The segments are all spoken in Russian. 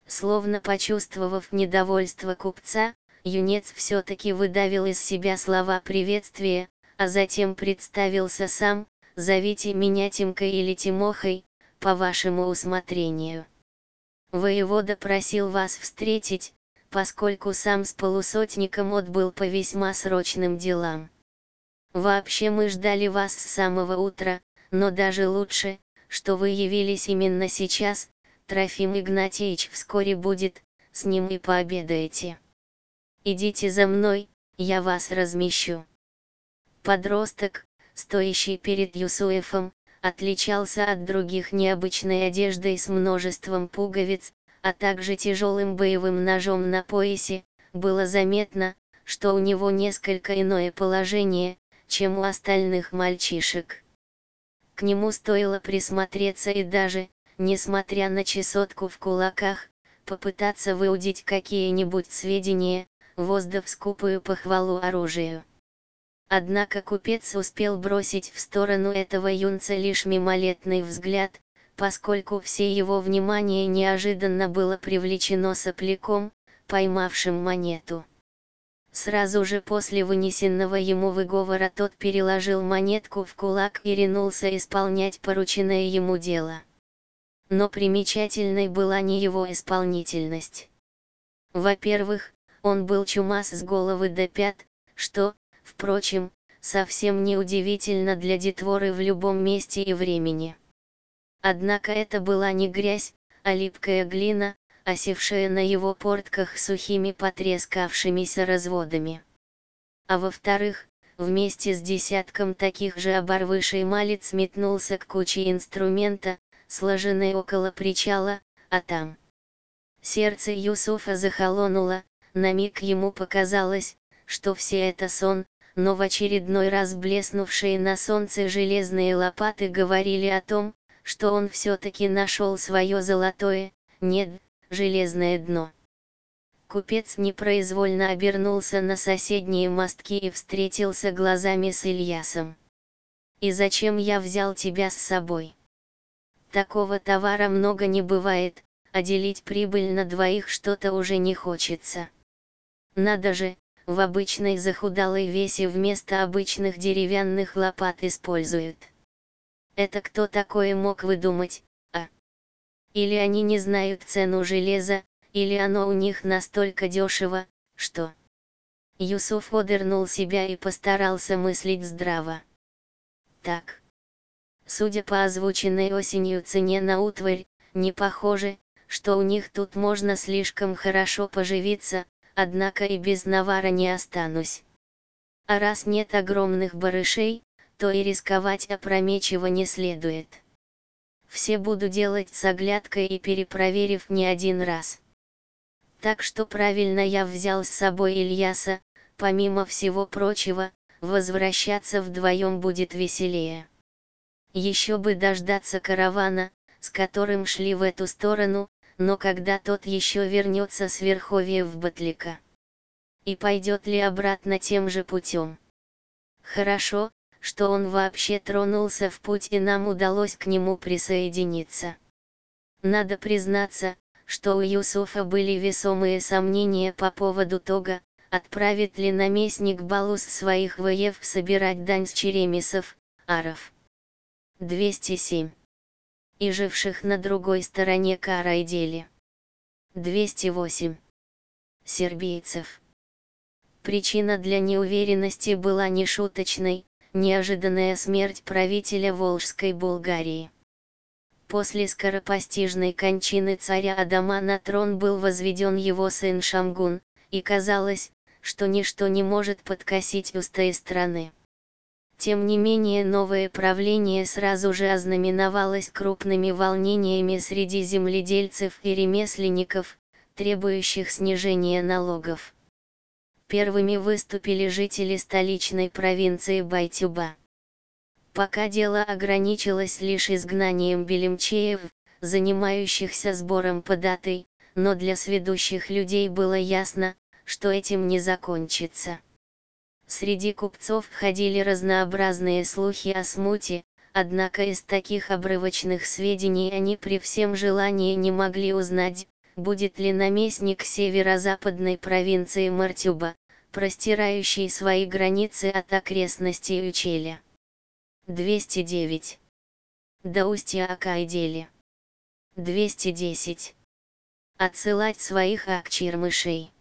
Словно почувствовав недовольство купца, юнец все-таки выдавил из себя слова приветствия, а затем представился сам: «Зовите меня Тимкой или Тимохой, по вашему усмотрению. Воевода просил вас встретить, поскольку сам с полусотником отбыл по весьма срочным делам. Вообще мы ждали вас с самого утра, но даже лучше, что вы явились именно сейчас. Трофим Игнатьевич вскоре будет, с ним и пообедаете. Идите за мной, я вас размещу». Подросток, стоящий перед Юсуефом, отличался от других необычной одеждой с множеством пуговиц, а также тяжелым боевым ножом на поясе. Было заметно, что у него несколько иное положение, чем у остальных мальчишек. К нему стоило присмотреться и даже, несмотря на чесотку в кулаках, попытаться выудить какие-нибудь сведения, воздав скупую похвалу оружию. Однако купец успел бросить в сторону этого юнца лишь мимолетный взгляд, поскольку все его внимание неожиданно было привлечено сопляком, поймавшим монету. Сразу же после вынесенного ему выговора тот переложил монетку в кулак и ринулся исполнять порученное ему дело. Но примечательной была не его исполнительность. Во-первых, он был чумас с головы до пят, что, впрочем, совсем не удивительно для детворы в любом месте и времени. Однако это была не грязь, а липкая глина, осевшая на его портках сухими потрескавшимися разводами. А во-вторых, вместе с десятком таких же оборвышей малец метнулся к куче инструмента, сложенной около причала, а там. Сердце Юсуфа захолонуло, на миг ему показалось, что все это сон, но в очередной раз блеснувшие на солнце железные лопаты говорили о том, что он все-таки нашел свое золотое, нет, железное дно. Купец непроизвольно обернулся на соседние мостки и встретился глазами с Ильясом. «И зачем я взял тебя с собой? Такого товара много не бывает, а делить прибыль на двоих что-то уже не хочется. Надо же, в обычной захудалой весе вместо обычных деревянных лопат используют. Это кто такое мог выдумать, а? Или они не знают цену железа, или оно у них настолько дешево, что...» Юсуф одернул себя и постарался мыслить здраво. Так. Судя по озвученной осенью цене на утварь, не похоже, что у них тут можно слишком хорошо поживиться, однако и без навара не останусь. А раз нет огромных барышей, то и рисковать опрометчиво не следует. Все буду делать с оглядкой и перепроверив не один раз. Так что правильно я взял с собой Ильяса, помимо всего прочего, возвращаться вдвоем будет веселее. Еще бы дождаться каравана, с которым шли в эту сторону, но когда тот еще вернется с верховья в Батлика. И пойдет ли обратно тем же путем? Хорошо, что он вообще тронулся в путь и нам удалось к нему присоединиться. Надо признаться, что у Юсуфа были весомые сомнения по поводу того, отправит ли наместник Балус своих воев собирать дань с черемисов, аров. 207. И живших на другой стороне Карайдели. 208. Сербийцев. Причина для неуверенности была нешуточной: неожиданная смерть правителя Волжской Булгарии. После скоропостижной кончины царя Адама на трон был возведен его сын Шамгун, и казалось, что ничто не может подкосить устои страны. Тем не менее новое правление сразу же ознаменовалось крупными волнениями среди земледельцев и ремесленников, требующих снижения налогов. Первыми выступили жители столичной провинции Байтюба. Пока дело ограничилось лишь изгнанием белемчеев, занимающихся сбором податей, но для сведущих людей было ясно, что этим не закончится. Среди купцов ходили разнообразные слухи о смуте, однако из таких обрывочных сведений они при всем желании не могли узнать, будет ли наместник северо-западной провинции Мартюба, простирающий свои границы от окрестностей Учеля. 209. До устья Акайдели. 210. Отсылать своих акчирмышей.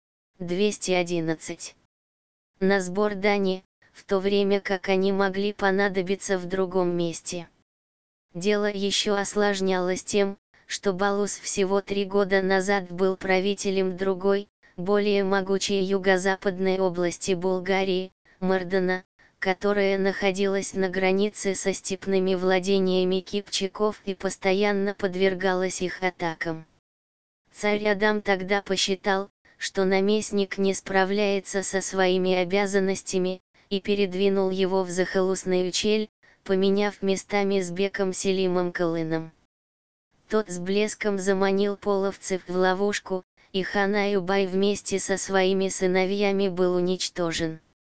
211. На сбор дани, в то время как они могли понадобиться в другом месте. Дело еще осложнялось тем, что Балус всего 3 года назад был правителем другой, более могучей юго-западной области Болгарии, Мардана, которая находилась на границе со степными владениями кипчаков и постоянно подвергалась их атакам. Царь Адам тогда посчитал, что наместник не справляется со своими обязанностями, и передвинул его в захолустный Учель, поменяв местами с Беком Селимом Калыном. Тот с блеском заманил половцев в ловушку, и хан Аюбай вместе со своими сыновьями был уничтожен.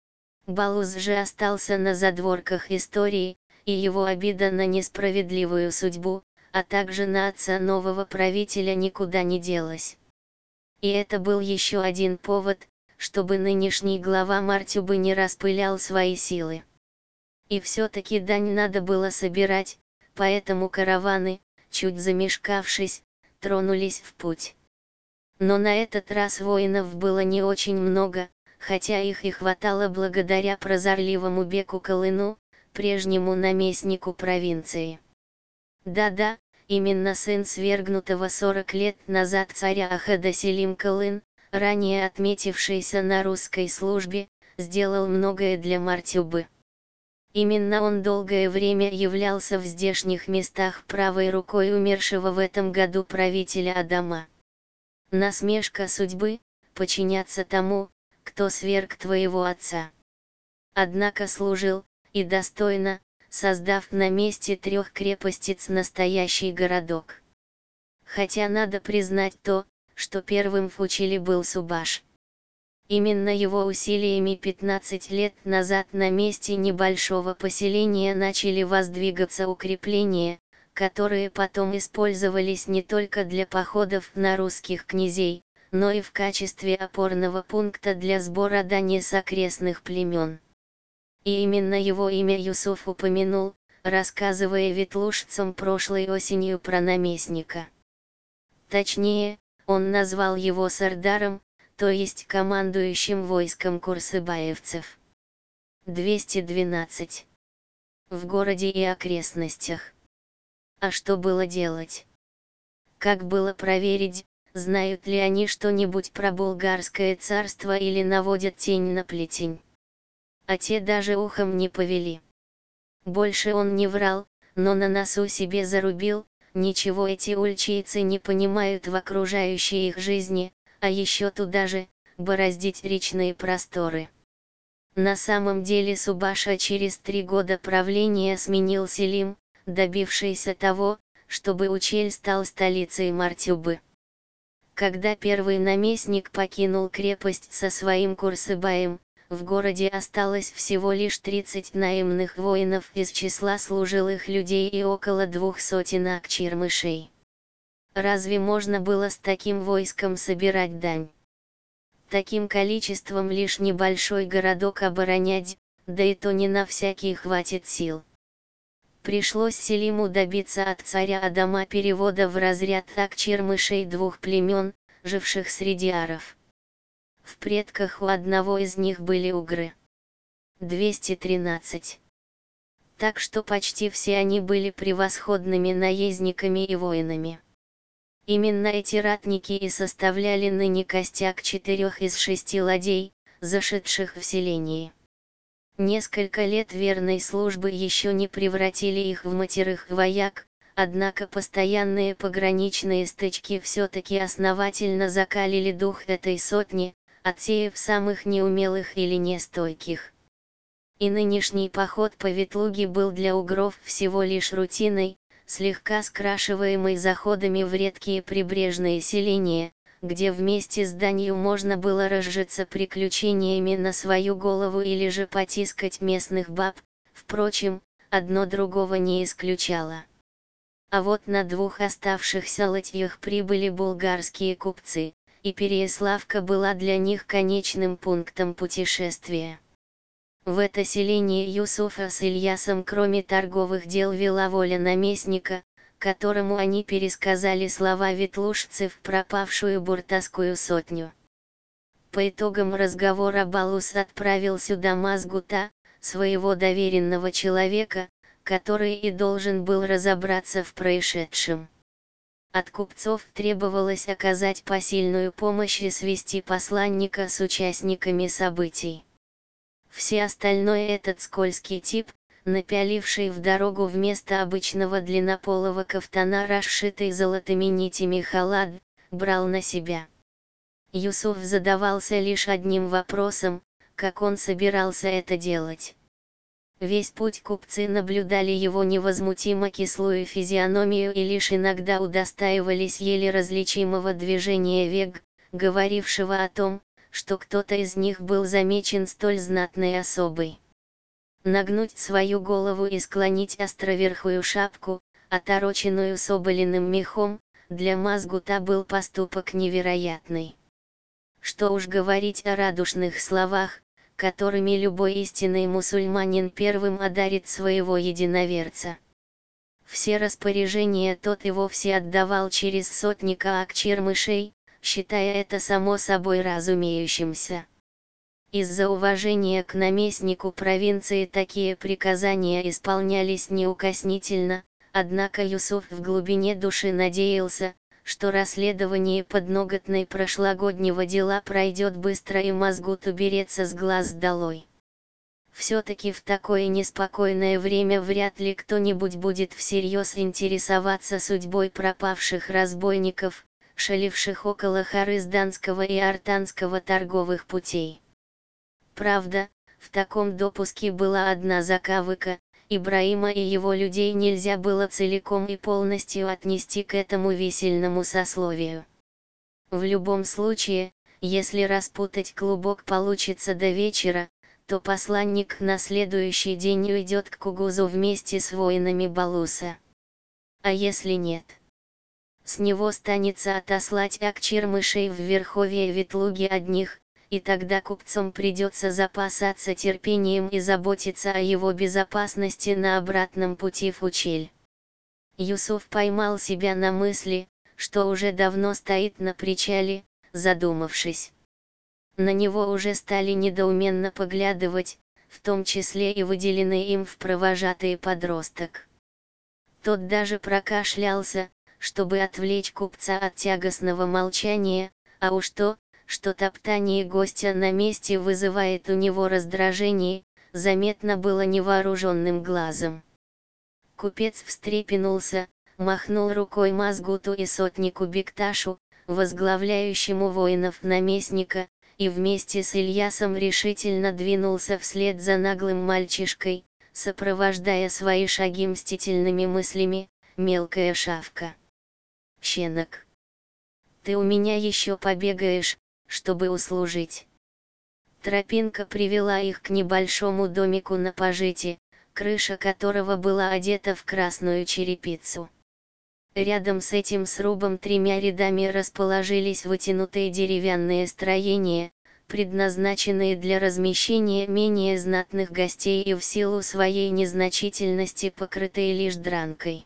Балус же остался на задворках истории, и его обида на несправедливую судьбу, а также на отца нового правителя никуда не делась. И это был еще один повод, чтобы нынешний глава Мартюбы не распылял свои силы. И все-таки дань надо было собирать, поэтому караваны, чуть замешкавшись, тронулись в путь. Но на этот раз воинов было не очень много, хотя их и хватало благодаря прозорливому Беку Калыну, прежнему наместнику провинции. Да-да, именно сын свергнутого 40 лет назад царя Ахеда Селим Калын, ранее отметившийся на русской службе, сделал многое для Мартюбы. Именно он долгое время являлся в здешних местах правой рукой умершего в этом году правителя Адама. Насмешка судьбы – подчиняться тому, кто сверг твоего отца. Однако служил, и достойно, создав на месте 3 крепостиц настоящий городок. Хотя надо признать то, что первым в Учеле был Субаш. Именно его усилиями 15 лет назад на месте небольшого поселения начали воздвигаться укрепления, которые потом использовались не только для походов на русских князей, но и в качестве опорного пункта для сбора дани с окрестных племен. И именно его имя Юсуф упомянул, рассказывая ветлужцам прошлой осенью про наместника. Точнее, он назвал его сардаром, то есть командующим войском курсыбаевцев. 212. В городе и окрестностях. А что было делать? Как было проверить, знают ли они что-нибудь про Болгарское царство или наводят тень на плетень? А те даже ухом не повели. Больше он не врал, но на носу себе зарубил, ничего эти ульчийцы не понимают в окружающей их жизни, а еще туда же, бороздить речные просторы. На самом деле Субаша через 3 года правления сменил Селим, добившийся того, чтобы Учель стал столицей Мартюбы. Когда первый наместник покинул крепость со своим Курсыбаем, в городе осталось всего лишь 30 наемных воинов из числа служилых людей и около 200 акчирмышей. Разве можно было с таким войском собирать дань? Таким количеством лишь небольшой городок оборонять, да и то не на всякий хватит сил. Пришлось Селиму добиться от царя Адама перевода в разряд акчирмышей 2 племен, живших среди аров. В предках у одного из них были угры. 213. Так что почти все они были превосходными наездниками и воинами. Именно эти ратники и составляли ныне костяк 4 из 6 ладей, зашедших в селении. Несколько лет верной службы еще не превратили их в матерых вояк, однако постоянные пограничные стычки все-таки основательно закалили дух этой сотни, отсеяв самых неумелых или нестойких. И нынешний поход по Ветлуге был для угров всего лишь рутиной, слегка скрашиваемой заходами в редкие прибрежные селения, где вместе с данью можно было разжиться приключениями на свою голову или же потискать местных баб, впрочем, одно другого не исключало. а вот на двух оставшихся ладьях прибыли булгарские купцы, и Переяславка была для них конечным пунктом путешествия. В это селение Юсуфа с Ильясом кроме торговых дел вела воля наместника, которому они пересказали слова ветлужцев пропавшую буртасскую сотню. По итогам разговора Балус отправил сюда Мазгута, своего доверенного человека, который и должен был разобраться в происшедшем. От купцов требовалось оказать посильную помощь и свести посланника с участниками событий. Все остальное этот скользкий тип, напяливший в дорогу вместо обычного длиннополого кафтана расшитый золотыми нитями халат, брал на себя. Юсуф задавался лишь одним вопросом: как он собирался это делать. Весь путь купцы наблюдали его невозмутимо кислую физиономию и лишь иногда удостаивались еле различимого движения век, говорившего о том, что кто-то из них был замечен столь знатной особой. Нагнуть свою голову и склонить островерхую шапку, отороченную соболенным мехом, для Мазгута был поступок невероятный. Что уж говорить о радушных словах, которыми любой истинный мусульманин первым одарит своего единоверца. Все распоряжения тот и вовсе отдавал через сотника Акчирмышей, считая это само собой разумеющимся. Из-за уважения к наместнику провинции такие приказания исполнялись неукоснительно, однако Юсуф в глубине души надеялся, что расследование подноготной прошлогоднего дела пройдет быстро и Мазгут уберется с глаз долой. Все-таки в такое неспокойное время вряд ли кто-нибудь будет всерьез интересоваться судьбой пропавших разбойников, шаливших около Харызданского и Артанского торговых путей. Правда, в таком допуске была одна закавыка: Ибраима и его людей нельзя было целиком и полностью отнести к этому висельному сословию. В любом случае, если распутать клубок получится до вечера, то посланник на следующий день уйдет к Кугузу вместе с воинами Балуса. А если нет? С него станется отослать Акчирмышей в верховье Ветлуги одних, и тогда купцам придется запасаться терпением и заботиться о его безопасности на обратном пути в Учель. Юсуф поймал себя на мысли, что уже давно стоит на причале, задумавшись. На него уже стали недоуменно поглядывать, в том числе и выделенный им в провожатые подросток. Тот даже прокашлялся, чтобы отвлечь купца от тягостного молчания, а уж то, что топтание гостя на месте вызывает у него раздражение, заметно было невооруженным глазом. Купец встрепенулся, махнул рукой Мазгуту и сотнику Бекташу, возглавляющему воинов наместника, и вместе с Ильясом решительно двинулся вслед за наглым мальчишкой, сопровождая свои шаги мстительными мыслями: мелкая шавка. Щенок. Ты у меня еще побегаешь, чтобы услужить. Тропинка привела их к небольшому домику на пожите, крыша которого была одета в красную черепицу. Рядом с этим срубом тремя рядами расположились вытянутые деревянные строения, предназначенные для размещения менее знатных гостей и в силу своей незначительности покрытые лишь дранкой.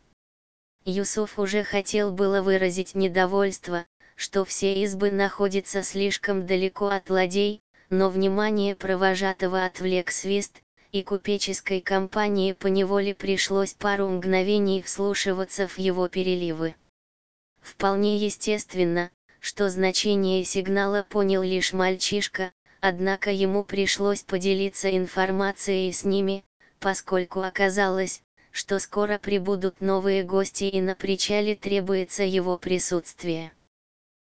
Юсуф уже хотел было выразить недовольство, что все избы находятся слишком далеко от ладей, но внимание провожатого отвлек свист, и купеческой компании поневоле пришлось пару мгновений вслушиваться в его переливы. Вполне естественно, что значение сигнала понял лишь мальчишка, однако ему пришлось поделиться информацией с ними, поскольку оказалось, что скоро прибудут новые гости и на причале требуется его присутствие.